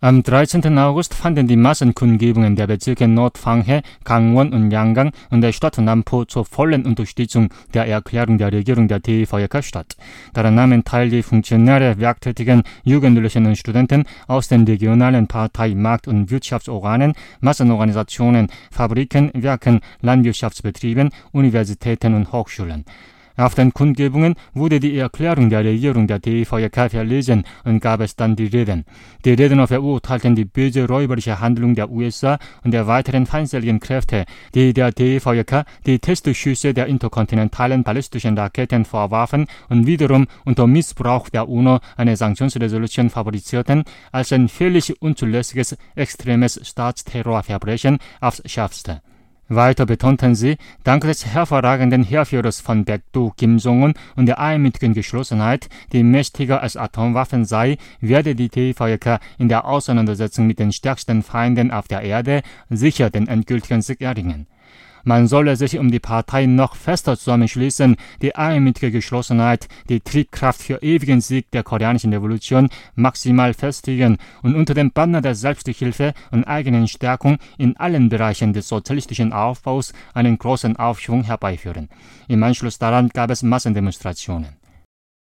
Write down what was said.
Am 13. August fanden die Massenkundgebungen der Bezirke Nordfanghe, Gangwon und Yangang und der Stadt Nampo zur vollen Unterstützung der Erklärung der Regierung der TVJK statt. Daran nahmen teil die Funktionäre, Werktätigen, Jugendlichen und Studenten aus den regionalen Partei-, Markt- und Wirtschaftsorganen, Massenorganisationen, Fabriken, Werken, Landwirtschaftsbetrieben, Universitäten und Hochschulen. Auf den Kundgebungen wurde die Erklärung der Regierung der TVJK verlesen und gab es dann die Reden. Die Redner verurteilten die böse räuberische Handlung der USA und der weiteren feindseligen Kräfte, die der TVJK die Testschüsse der interkontinentalen ballistischen Raketen vorwarfen und wiederum unter Missbrauch der UNO eine Sanktionsresolution favorisierten, als ein völlig unzulässiges extremes Staatsterrorverbrechen aufs Schärfste. Weiter betonten sie, dank des hervorragenden Heerführers von Baekdu, Kim Jong-un und der einmütigen Geschlossenheit, die mächtiger als Atomwaffen sei, werde die TVJK in der Auseinandersetzung mit den stärksten Feinden auf der Erde sicher den endgültigen Sieg erringen. Man solle sich um die Partei noch fester zusammenschließen, die einmütige Geschlossenheit, die Triebkraft für ewigen Sieg der koreanischen Revolution maximal festigen und unter dem Banner der Selbsthilfe und eigenen Stärkung in allen Bereichen des sozialistischen Aufbaus einen großen Aufschwung herbeiführen. Im Anschluss daran gab es Massendemonstrationen.